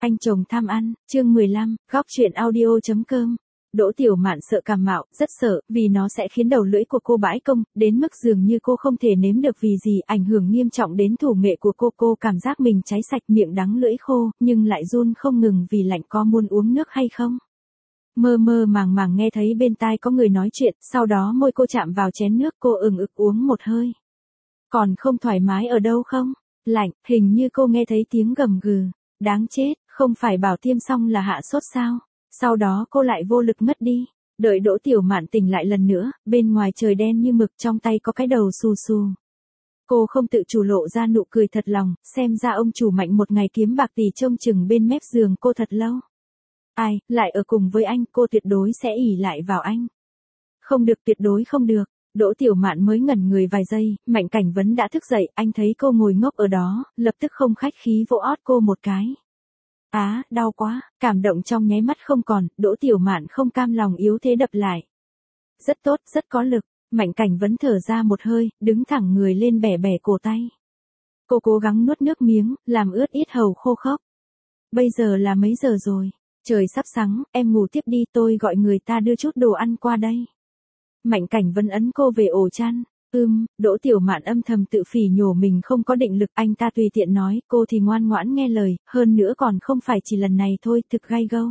Anh chồng tham ăn, chương 15, góc chuyện audio.com. Đỗ Tiểu Mạn sợ cảm mạo, rất sợ, vì nó sẽ khiến đầu lưỡi của cô bãi công, đến mức dường như cô không thể nếm được vì gì, ảnh hưởng nghiêm trọng đến thủ nghệ của cô cảm giác mình cháy sạch miệng đắng lưỡi khô, nhưng lại run không ngừng vì lạnh. Có muốn uống nước hay không? Mơ mơ màng màng nghe thấy bên tai có người nói chuyện, sau đó môi cô chạm vào chén nước, cô ừng ực uống một hơi. Còn không thoải mái ở đâu không? Lạnh, hình như cô nghe thấy tiếng gầm gừ. Đáng chết, không phải bảo tiêm xong là hạ sốt sao? Sau đó cô lại vô lực mất đi. Đợi Đỗ Tiểu Mạn tỉnh lại lần nữa, bên ngoài trời đen như mực, trong tay có cái đầu xù xù. Cô không tự chủ lộ ra nụ cười thật lòng, xem ra ông chủ Mạnh một ngày kiếm bạc tỷ trông chừng bên mép giường cô thật lâu. Ai, lại ở cùng với anh, cô tuyệt đối sẽ ỷ lại vào anh. Không được, tuyệt đối không được. Đỗ Tiểu Mạn mới ngẩn người vài giây, Mạnh Cảnh Vấn đã thức dậy, anh thấy cô ngồi ngốc ở đó, lập tức không khách khí vỗ ót cô một cái. Á, đau quá, cảm động trong nháy mắt không còn, Đỗ Tiểu Mạn không cam lòng yếu thế đập lại. Rất tốt, rất có lực, Mạnh Cảnh Vấn thở ra một hơi, đứng thẳng người lên bẻ bẻ cổ tay. Cô cố gắng nuốt nước miếng, làm ướt ít hầu khô khốc. Bây giờ là mấy giờ rồi? Trời sắp sáng, em ngủ tiếp đi, tôi gọi người ta đưa chút đồ ăn qua đây. Mạnh Cảnh Vấn ấn cô về ổ chăn. Đỗ Tiểu Mạn âm thầm tự phỉ nhổ mình không có định lực, anh ta tùy tiện nói, cô thì ngoan ngoãn nghe lời, hơn nữa còn không phải chỉ lần này thôi, thực gay gâu.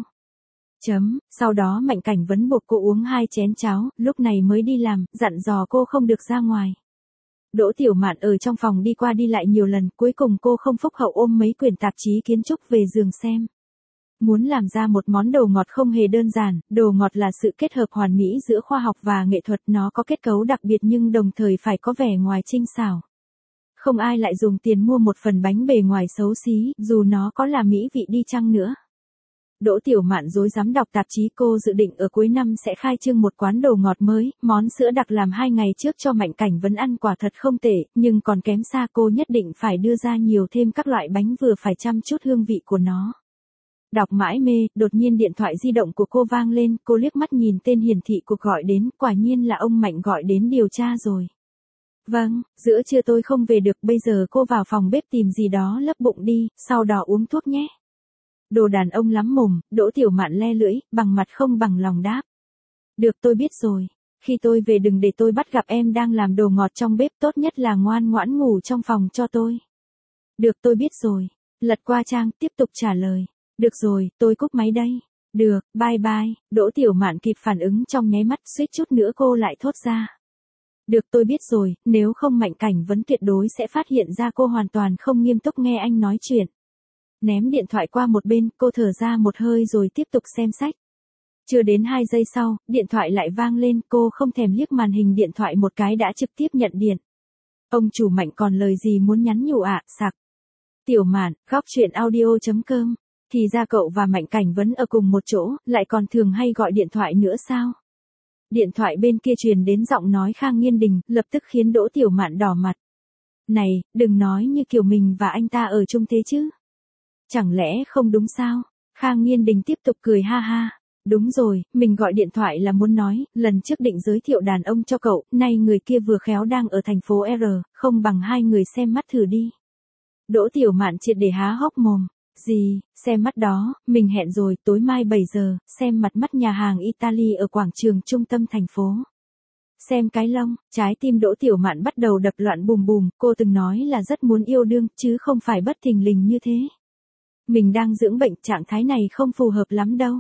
Sau đó Mạnh Cảnh Vấn buộc cô uống 2 chén cháo, lúc này mới đi làm, dặn dò cô không được ra ngoài. Đỗ Tiểu Mạn ở trong phòng đi qua đi lại nhiều lần, cuối cùng cô không phúc hậu ôm mấy quyển tạp chí kiến trúc về giường xem. Muốn làm ra một món đồ ngọt không hề đơn giản, đồ ngọt là sự kết hợp hoàn mỹ giữa khoa học và nghệ thuật, nó có kết cấu đặc biệt nhưng đồng thời phải có vẻ ngoài tinh xảo. Không ai lại dùng tiền mua một phần bánh bề ngoài xấu xí, dù nó có là mỹ vị đi chăng nữa. Đỗ Tiểu Mạn rối rắm đọc tạp chí, cô dự định ở cuối năm sẽ khai trương một quán đồ ngọt mới, món sữa đặc làm 2 ngày trước cho Mạnh Cảnh Vấn ăn quả thật không tệ, nhưng còn kém xa, cô nhất định phải đưa ra nhiều thêm các loại bánh vừa phải chăm chút hương vị của nó. Đọc mãi mê, đột nhiên điện thoại di động của cô vang lên, cô liếc mắt nhìn tên hiển thị cuộc gọi đến, quả nhiên là ông Mạnh gọi đến điều tra rồi. Vâng, giữa trưa tôi không về được, bây giờ cô vào phòng bếp tìm gì đó lấp bụng đi, sau đó uống thuốc nhé. Đồ đàn ông lắm mồm, Đỗ Tiểu Mạn le lưỡi, bằng mặt không bằng lòng đáp. Được, tôi biết rồi, khi tôi về đừng để tôi bắt gặp em đang làm đồ ngọt trong bếp, tốt nhất là ngoan ngoãn ngủ trong phòng cho tôi. Được, tôi biết rồi. Lật qua trang, tiếp tục trả lời. Được rồi, tôi cúp máy đây. Được, bye bye. Đỗ Tiểu Mạn kịp phản ứng trong nháy mắt, suýt chút nữa cô lại thốt ra. Được, tôi biết rồi, nếu không Mạnh Cảnh Vấn tuyệt đối sẽ phát hiện ra cô hoàn toàn không nghiêm túc nghe anh nói chuyện. Ném điện thoại qua một bên, cô thở ra một hơi rồi tiếp tục xem sách. Chưa đến 2 giây sau, điện thoại lại vang lên, cô không thèm liếc màn hình điện thoại một cái đã trực tiếp nhận điện. Ông chủ Mạnh còn lời gì muốn nhắn nhủ ạ, sặc. Tiểu Mạn, góc chuyện audio.com. Thì ra cậu và Mạnh Cảnh Vấn ở cùng một chỗ, lại còn thường hay gọi điện thoại nữa sao? Điện thoại bên kia truyền đến giọng nói Khang Nghiên Đình, lập tức khiến Đỗ Tiểu Mạn đỏ mặt. Này, đừng nói như kiểu mình và anh ta ở chung thế chứ. Chẳng lẽ không đúng sao? Khang Nghiên Đình tiếp tục cười ha ha. Đúng rồi, mình gọi điện thoại là muốn nói, lần trước định giới thiệu đàn ông cho cậu, nay người kia vừa khéo đang ở thành phố R, không bằng hai người xem mắt thử đi. Đỗ Tiểu Mạn triệt để há hốc mồm. Gì, xem mắt đó, mình hẹn rồi, tối mai 7 giờ, xem mặt mắt nhà hàng Italy ở quảng trường trung tâm thành phố. Xem cái lông, trái tim Đỗ Tiểu Mạn bắt đầu đập loạn bùm bùm, cô từng nói là rất muốn yêu đương, chứ không phải bất thình lình như thế. Mình đang dưỡng bệnh, trạng thái này không phù hợp lắm đâu.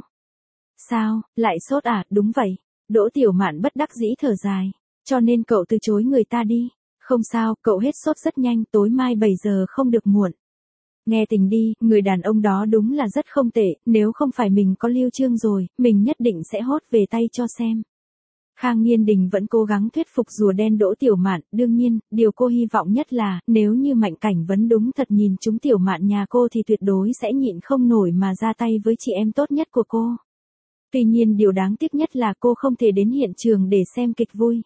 Sao, lại sốt à, đúng vậy. Đỗ Tiểu Mạn bất đắc dĩ thở dài. Cho nên cậu từ chối người ta đi. Không sao, cậu hết sốt rất nhanh, tối mai 7 giờ không được muộn. Nghe tình đi, người đàn ông đó đúng là rất không tệ, nếu không phải mình có Lưu Trương rồi, mình nhất định sẽ hốt về tay cho xem. Khang Nghiên Đình vẫn cố gắng thuyết phục rùa đen Đỗ Tiểu Mạn, đương nhiên, điều cô hy vọng nhất là, nếu như Mạnh Cảnh Vấn đúng thật nhìn trúng Tiểu Mạn nhà cô thì tuyệt đối sẽ nhịn không nổi mà ra tay với chị em tốt nhất của cô. Tuy nhiên điều đáng tiếc nhất là cô không thể đến hiện trường để xem kịch vui.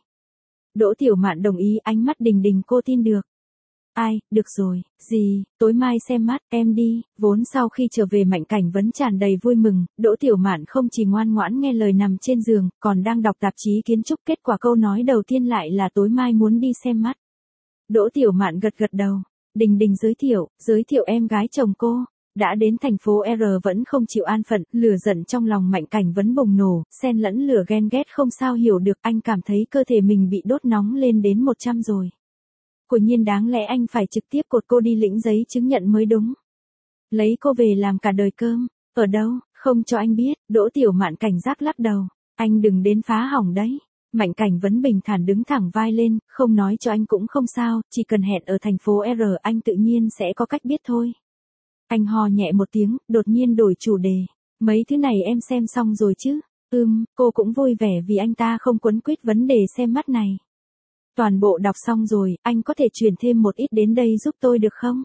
Đỗ Tiểu Mạn đồng ý, ánh mắt Đình Đình cô tin được. Ai, được rồi, gì, tối mai xem mắt, em đi. Vốn sau khi trở về Mạnh Cảnh Vấn tràn đầy vui mừng, Đỗ Tiểu Mạn không chỉ ngoan ngoãn nghe lời nằm trên giường, còn đang đọc tạp chí kiến trúc, kết quả câu nói đầu tiên lại là tối mai muốn đi xem mắt. Đỗ Tiểu Mạn gật gật đầu. Đình Đình giới thiệu em gái chồng cô. Đã đến thành phố R vẫn không chịu an phận, lửa giận trong lòng Mạnh Cảnh Vấn bùng nổ, xen lẫn lửa ghen ghét không sao hiểu được, anh cảm thấy cơ thể mình bị đốt nóng lên đến 100 rồi. Quả nhiên đáng lẽ anh phải trực tiếp cột cô đi lĩnh giấy chứng nhận mới đúng. Lấy cô về làm cả đời cơm, ở đâu, không cho anh biết, Đỗ Tiểu Mạn cảnh giác lắc đầu, anh đừng đến phá hỏng đấy. Mạnh Cảnh Vấn bình thản đứng thẳng vai lên, không nói cho anh cũng không sao, chỉ cần hẹn ở thành phố R anh tự nhiên sẽ có cách biết thôi. Anh hò nhẹ một tiếng, đột nhiên đổi chủ đề. Mấy thứ này em xem xong rồi chứ? Cô cũng vui vẻ vì anh ta không quấn quýt vấn đề xem mắt này. Toàn bộ đọc xong rồi, anh có thể chuyển thêm một ít đến đây giúp tôi được không?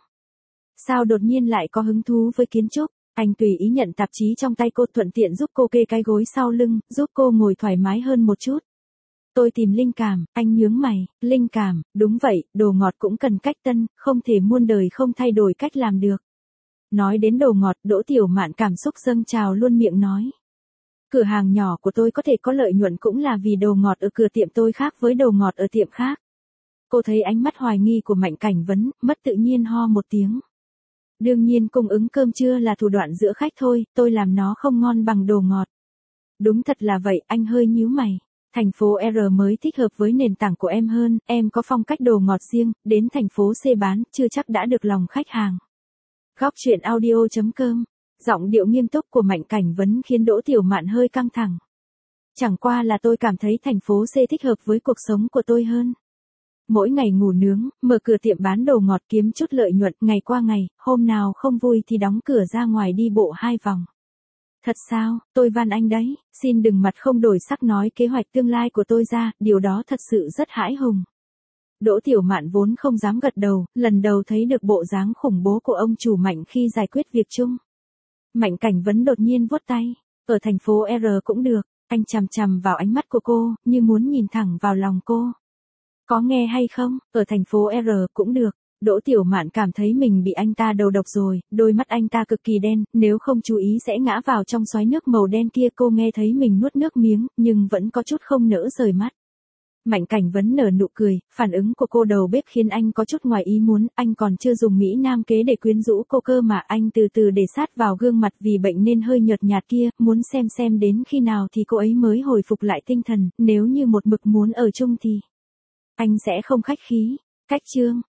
Sao đột nhiên lại có hứng thú với kiến trúc? Anh tùy ý nhận tạp chí trong tay cô, thuận tiện giúp cô kê cái gối sau lưng, giúp cô ngồi thoải mái hơn một chút. Tôi tìm linh cảm, anh nhướng mày, linh cảm, đúng vậy, đồ ngọt cũng cần cách tân, không thể muôn đời không thay đổi cách làm được. Nói đến đồ ngọt, Đỗ Tiểu Mạn cảm xúc dâng trào luôn miệng nói. Cửa hàng nhỏ của tôi có thể có lợi nhuận cũng là vì đồ ngọt ở cửa tiệm tôi khác với đồ ngọt ở tiệm khác. Cô thấy ánh mắt hoài nghi của Mạnh Cảnh Vấn, mất tự nhiên ho một tiếng. Đương nhiên cung ứng cơm trưa là thủ đoạn giữa khách thôi, tôi làm nó không ngon bằng đồ ngọt. Đúng thật là vậy, anh hơi nhíu mày. Thành phố R mới thích hợp với nền tảng của em hơn, em có phong cách đồ ngọt riêng, đến thành phố C bán, chưa chắc đã được lòng khách hàng. Góc truyện audio.com. Giọng điệu nghiêm túc của Mạnh Cảnh Vấn khiến Đỗ Tiểu Mạn hơi căng thẳng. Chẳng qua là tôi cảm thấy thành phố C thích hợp với cuộc sống của tôi hơn. Mỗi ngày ngủ nướng, mở cửa tiệm bán đồ ngọt kiếm chút lợi nhuận, ngày qua ngày, hôm nào không vui thì đóng cửa ra ngoài đi bộ 2 vòng. Thật sao, tôi van anh đấy, xin đừng mặt không đổi sắc nói kế hoạch tương lai của tôi ra, điều đó thật sự rất hãi hùng. Đỗ Tiểu Mạn vốn không dám gật đầu, lần đầu thấy được bộ dáng khủng bố của ông chủ Mạnh khi giải quyết việc chung. Mạnh Cảnh Vấn đột nhiên vuốt tay, ở thành phố R cũng được, anh chằm chằm vào ánh mắt của cô, như muốn nhìn thẳng vào lòng cô. Có nghe hay không, ở thành phố R cũng được. Đỗ Tiểu Mạn cảm thấy mình bị anh ta đầu độc rồi, đôi mắt anh ta cực kỳ đen, nếu không chú ý sẽ ngã vào trong xoáy nước màu đen kia. Cô nghe thấy mình nuốt nước miếng, nhưng vẫn có chút không nỡ rời mắt. Mạnh Cảnh Vấn nở nụ cười, phản ứng của cô đầu bếp khiến anh có chút ngoài ý muốn, anh còn chưa dùng Mỹ Nam kế để quyến rũ cô cơ mà, anh từ từ để sát vào gương mặt vì bệnh nên hơi nhợt nhạt kia, muốn xem đến khi nào thì cô ấy mới hồi phục lại tinh thần, nếu như một mực muốn ở chung thì anh sẽ không khách khí. Cách chương